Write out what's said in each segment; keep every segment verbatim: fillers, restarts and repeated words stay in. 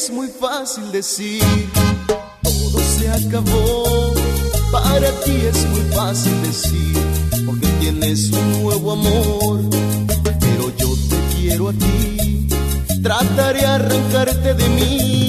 es muy fácil decir todo se acabó. Para ti es muy fácil decir porque tienes un nuevo amor. Pero yo te quiero a ti, trataré arrancarte de mí.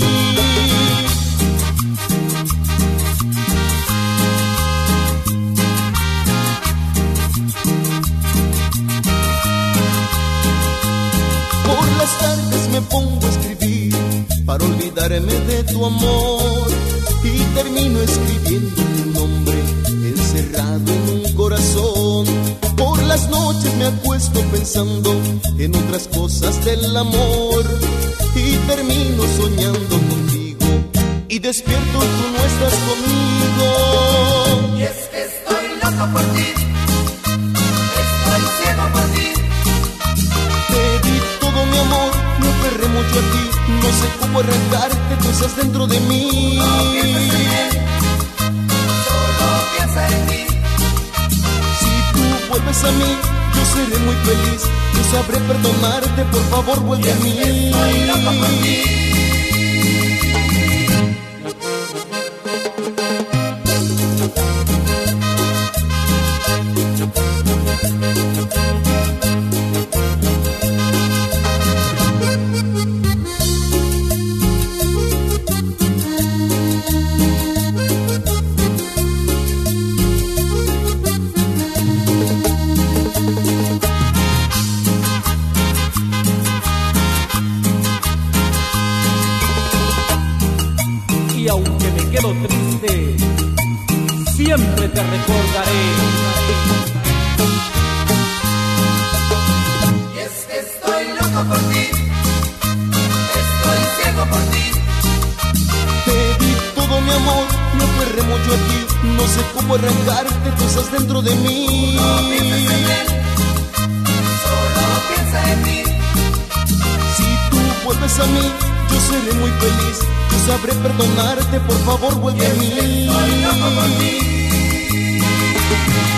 Por las tardes me pongo a escribir para olvidarme de tu amor y termino escribiendo tu nombre encerrado en un corazón. Por las noches me acuesto pensando en otras cosas del amor y termino soñando contigo y despierto, tú no estás conmigo. Y es que estoy loco por ti, estoy ciego por ti. Te di todo mi amor, me aferré mucho a ti, no sé cómo arrancarte, tú estás dentro de mí. No pienses en él, solo piensa en mí. Si tú vuelves a mí, yo seré muy feliz, yo sabré perdonarte, por favor vuelve a mí. Estoy loco por ti. Y aunque me quedo triste, siempre te recordaré. Y es que estoy loco por ti, estoy ciego por ti. Te di todo mi amor, me aferré mucho a ti, no sé cómo arrancarte, tú estás dentro de mí. No pienses en él, solo piensa en mí. Si tú vuelves a mí, yo seré muy feliz, yo sabré perdonarte, por favor vuelve a mí. Estoy loco por ti.